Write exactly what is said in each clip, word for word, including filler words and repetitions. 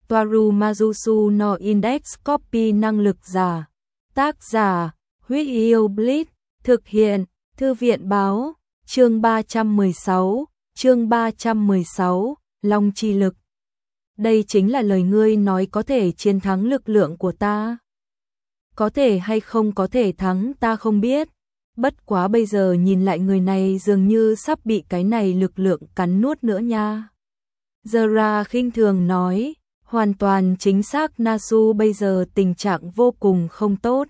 Toaru Majusu no Index Copy năng lực giả. Tác giả, Huyết Yêu Blitz, thực hiện, Thư viện báo, chương ba trăm mười sáu, chương ba trăm mười sáu, Long chi lực. Đây chính là lời ngươi nói có thể chiến thắng lực lượng của ta. Có thể hay không có thể thắng ta không biết. Bất quá bây giờ nhìn lại người này dường như sắp bị cái này lực lượng cắn nuốt nữa nha. Zara khinh thường nói, hoàn toàn chính xác Nasu bây giờ tình trạng vô cùng không tốt.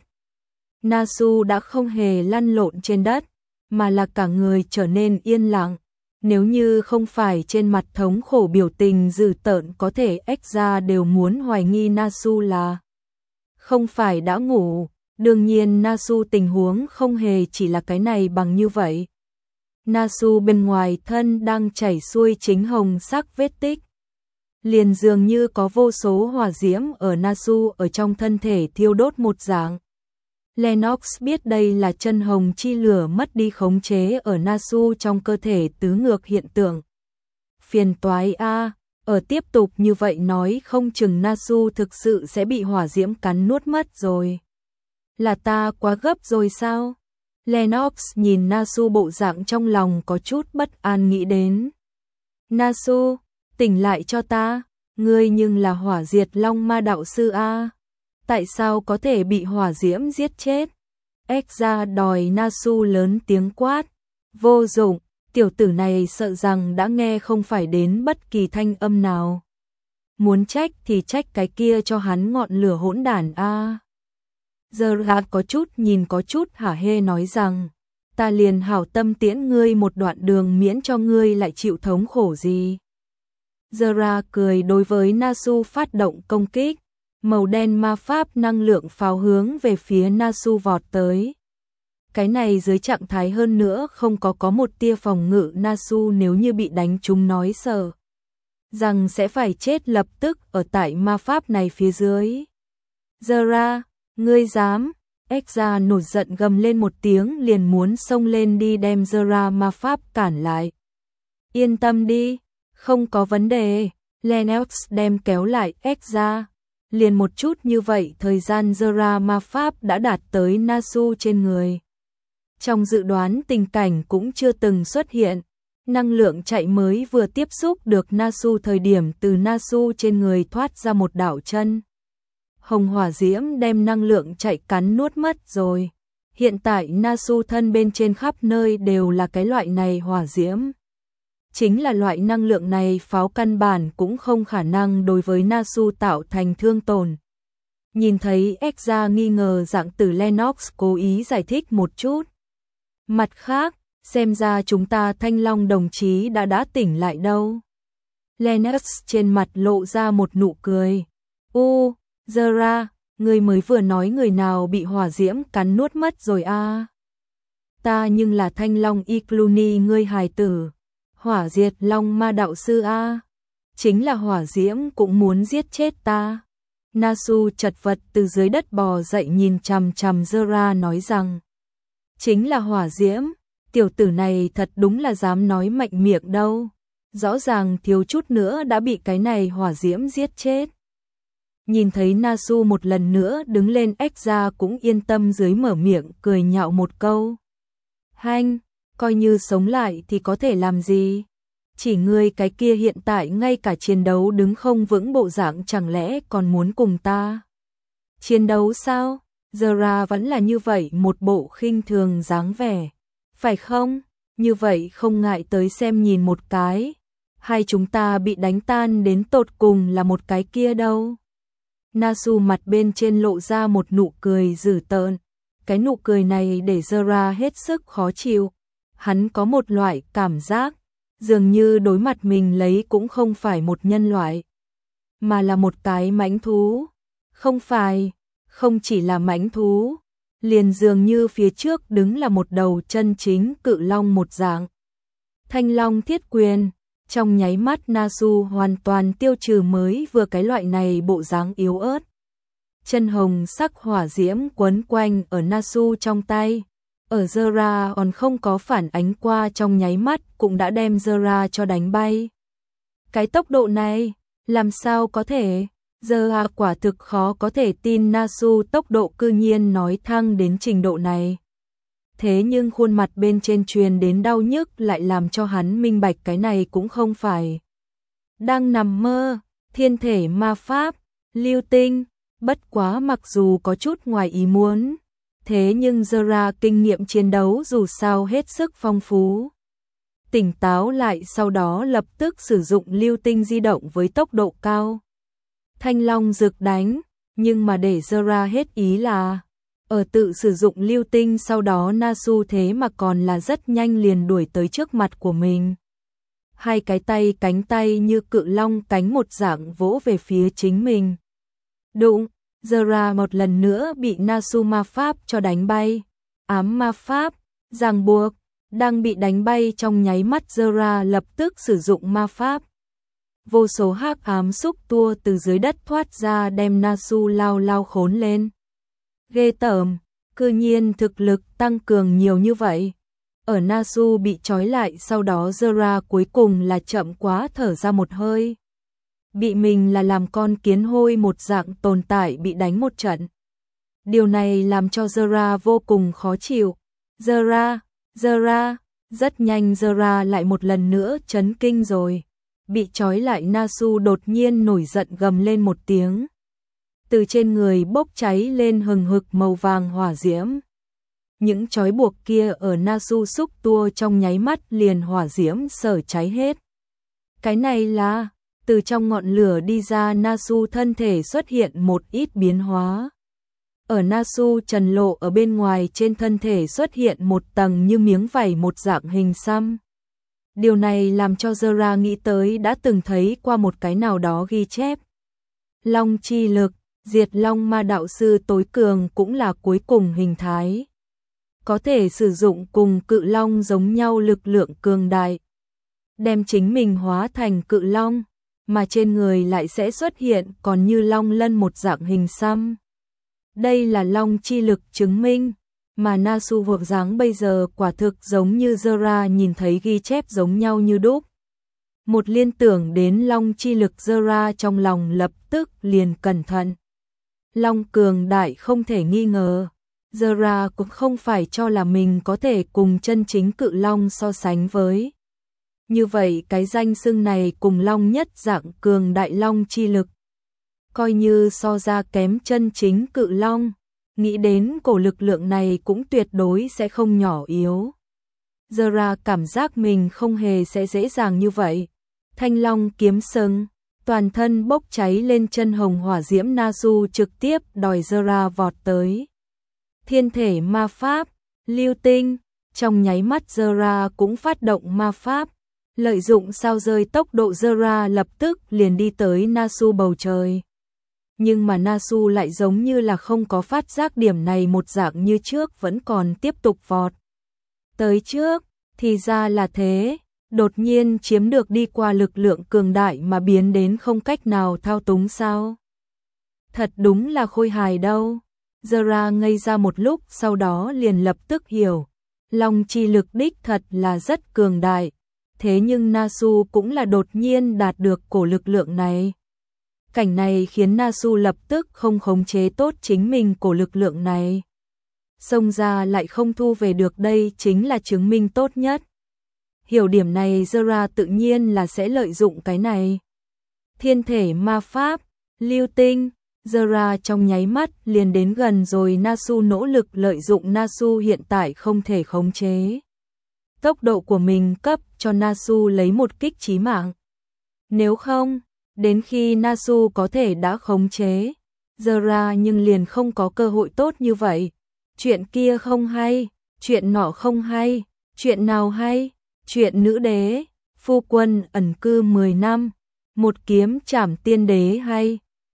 Nasu đã không hề lăn lộn trên đất, mà là cả người trở nên yên lặng. Nếu như không phải trên mặt thống khổ biểu tình dữ tợn có thể ếch ra đều muốn hoài nghi Nasu là không phải đã ngủ. Đương nhiên Nasu tình huống không hề chỉ là cái này bằng như vậy. Nasu bên ngoài thân đang chảy xuôi chính hồng sắc vết tích. Liền dường như có vô số hỏa diễm ở Nasu ở trong thân thể thiêu đốt một dạng. Lennox biết đây là chân hồng chi lửa mất đi khống chế ở Nasu trong cơ thể tứ ngược hiện tượng. Phiền toái a, ở tiếp tục như vậy nói không chừng Nasu thực sự sẽ bị hỏa diễm cắn nuốt mất rồi. Là ta quá gấp rồi sao? Lennox nhìn Nasu bộ dạng trong lòng có chút bất an nghĩ đến. Nasu, tỉnh lại cho ta, ngươi nhưng là hỏa diệt long ma đạo sư a. Tại sao có thể bị hỏa diễm giết chết? Ekza đòi Nasu lớn tiếng quát. Vô dụng, tiểu tử này sợ rằng đã nghe không phải đến bất kỳ thanh âm nào. Muốn trách thì trách cái kia cho hắn ngọn lửa hỗn đản a. Zara có chút nhìn có chút hả hê nói rằng, ta liền hảo tâm tiễn ngươi một đoạn đường miễn cho ngươi lại chịu thống khổ gì. Zara cười đối với Nasu phát động công kích, màu đen ma pháp năng lượng pháo hướng về phía Nasu vọt tới. Cái này dưới trạng thái hơn nữa không có có một tia phòng ngự Nasu nếu như bị đánh trúng nói sợ rằng sẽ phải chết lập tức ở tại ma pháp này phía dưới. Zara, ngươi dám? Ekza nổi giận gầm lên một tiếng liền muốn xông lên đi đem Zara ma pháp cản lại. Yên tâm đi, không có vấn đề. Lennox đem kéo lại Ekza. Liền một chút như vậy thời gian Zara ma pháp đã đạt tới Nasu trên người. Trong dự đoán tình cảnh cũng chưa từng xuất hiện. Năng lượng chạy mới vừa tiếp xúc được Nasu thời điểm từ Nasu trên người thoát ra một đạo chân hồng hỏa diễm đem năng lượng chạy cắn nuốt mất rồi. Hiện tại Nasu thân bên trên khắp nơi đều là cái loại này hỏa diễm. Chính là loại năng lượng này pháo căn bản cũng không khả năng đối với Nasu tạo thành thương tổn. Nhìn thấy Ekza nghi ngờ dạng tử Lennox cố ý giải thích một chút. Mặt khác, xem ra chúng ta Thanh Long đồng chí đã đã tỉnh lại đâu. Lennox trên mặt lộ ra một nụ cười. U, Zara, người mới vừa nói người nào bị hỏa diễm cắn nuốt mất rồi a? À? Ta nhưng là Thanh Long Icluni ngươi hài tử. Hỏa diệt long ma đạo sư a. À? Chính là hỏa diễm cũng muốn giết chết ta. Nasu chật vật từ dưới đất bò dậy nhìn chằm chằm Zara nói rằng. Chính là hỏa diễm, tiểu tử này thật đúng là dám nói mạnh miệng đâu. Rõ ràng thiếu chút nữa đã bị cái này hỏa diễm giết chết. Nhìn thấy Nasu một lần nữa đứng lên Ekza cũng yên tâm dưới mở miệng cười nhạo một câu. Hanh, coi như sống lại thì có thể làm gì? Chỉ ngươi cái kia hiện tại ngay cả chiến đấu đứng không vững bộ dạng chẳng lẽ còn muốn cùng ta? Chiến đấu sao? Zara vẫn là như vậy một bộ khinh thường dáng vẻ. Phải không? Như vậy không ngại tới xem nhìn một cái. Hay chúng ta bị đánh tan đến tột cùng là một cái kia đâu? Nasu mặt bên trên lộ ra một nụ cười dữ tợn. Cái nụ cười này để Zara hết sức khó chịu. Hắn có một loại cảm giác, dường như đối mặt mình lấy cũng không phải một nhân loại, mà là một cái mãnh thú. Không phải, không chỉ là mãnh thú, liền dường như phía trước đứng là một đầu chân chính cự long một dạng. Thanh Long thiết quyền. Trong nháy mắt Nasu hoàn toàn tiêu trừ mới vừa cái loại này bộ dáng yếu ớt. Chân hồng sắc hỏa diễm quấn quanh ở Nasu trong tay. Ở Zara còn không có phản ánh qua trong nháy mắt cũng đã đem Zara cho đánh bay. Cái tốc độ này, làm sao có thể? Zora quả thực khó có thể tin Nasu tốc độ cư nhiên nói thăng đến trình độ này. Thế nhưng khuôn mặt bên trên truyền đến đau nhức lại làm cho hắn minh bạch cái này cũng không phải đang nằm mơ. Thiên thể ma pháp, lưu tinh, bất quá mặc dù có chút ngoài ý muốn, thế nhưng Zora kinh nghiệm chiến đấu dù sao hết sức phong phú. Tỉnh táo lại sau đó lập tức sử dụng lưu tinh di động với tốc độ cao. Thanh long rực đánh, nhưng mà để Zora hết ý là ở tự sử dụng lưu tinh sau đó Nasu thế mà còn là rất nhanh liền đuổi tới trước mặt của mình. Hai cái tay cánh tay như cự long cánh một dạng vỗ về phía chính mình. Đụng, Zora một lần nữa bị Nasu ma pháp cho đánh bay. Ám ma pháp, ràng buộc, đang bị đánh bay trong nháy mắt Zora lập tức sử dụng ma pháp. Vô số hắc ám xúc tua từ dưới đất thoát ra đem Nasu lao lao khốn lên. Ghê tởm, cư nhiên thực lực tăng cường nhiều như vậy. Ở Nasu bị trói lại sau đó Zora cuối cùng là chậm quá thở ra một hơi. Bị mình là làm con kiến hôi một dạng tồn tại bị đánh một trận. Điều này làm cho Zora vô cùng khó chịu. Zora, Zora, rất nhanh Zora lại một lần nữa chấn kinh rồi. Bị trói lại Nasu đột nhiên nổi giận gầm lên một tiếng. Từ trên người bốc cháy lên hừng hực màu vàng hỏa diễm. Những trói buộc kia ở Nasu xúc tua trong nháy mắt liền hỏa diễm sở cháy hết. Cái này là, từ trong ngọn lửa đi ra Nasu thân thể xuất hiện một ít biến hóa. Ở Nasu trần lộ ở bên ngoài trên thân thể xuất hiện một tầng như miếng vảy một dạng hình xăm. Điều này làm cho Zora nghĩ tới đã từng thấy qua một cái nào đó ghi chép. Long chi lực, diệt long ma đạo sư tối cường cũng là cuối cùng hình thái. Có thể sử dụng cùng cự long giống nhau lực lượng cường đại. Đem chính mình hóa thành cự long, mà trên người lại sẽ xuất hiện còn như long lân một dạng hình xăm. Đây là long chi lực chứng minh, mà Nasu vượt dáng bây giờ quả thực giống như Zora nhìn thấy ghi chép giống nhau như đúc. Một liên tưởng đến long chi lực Zora trong lòng lập tức liền cẩn thận. Long cường đại không thể nghi ngờ. Zora cũng không phải cho là mình có thể cùng chân chính cự long so sánh với. Như vậy cái danh xưng này cùng long nhất dạng cường đại long chi lực. Coi như so ra kém chân chính cự long, nghĩ đến cổ lực lượng này cũng tuyệt đối sẽ không nhỏ yếu. Zora cảm giác mình không hề sẽ dễ dàng như vậy. Thanh long kiếm sừng, toàn thân bốc cháy lên chân hồng hỏa diễm Nasu trực tiếp đòi Zora vọt tới. Thiên thể ma pháp, lưu tinh, trong nháy mắt Zora cũng phát động ma pháp, lợi dụng sao rơi tốc độ Zora lập tức liền đi tới Nasu bầu trời. Nhưng mà Nasu lại giống như là không có phát giác điểm này một dạng như trước vẫn còn tiếp tục vọt. Tới trước, thì ra là thế, đột nhiên chiếm được đi qua lực lượng cường đại mà biến đến không cách nào thao túng sao. Thật đúng là khôi hài đâu. Zora ngây ra một lúc sau đó liền lập tức hiểu. Long chi lực đích thật là rất cường đại. Thế nhưng Nasu cũng là đột nhiên đạt được cổ lực lượng này. Cảnh này khiến Nasu lập tức không khống chế tốt chính mình cổ lực lượng này. Xông ra lại không thu về được đây chính là chứng minh tốt nhất. Hiểu điểm này Zora tự nhiên là sẽ lợi dụng cái này. Thiên thể ma pháp, lưu tinh, Zora trong nháy mắt liền đến gần rồi Nasu nỗ lực lợi dụng Nasu hiện tại không thể khống chế. Tốc độ của mình cấp cho Nasu lấy một kích chí mạng. Nếu không, đến khi Nasu có thể đã khống chế, Zora nhưng liền không có cơ hội tốt như vậy. Chuyện kia không hay, chuyện nọ không hay, chuyện nào hay, chuyện nữ đế, phu quân ẩn cư mười năm, một kiếm trảm tiên đế hay.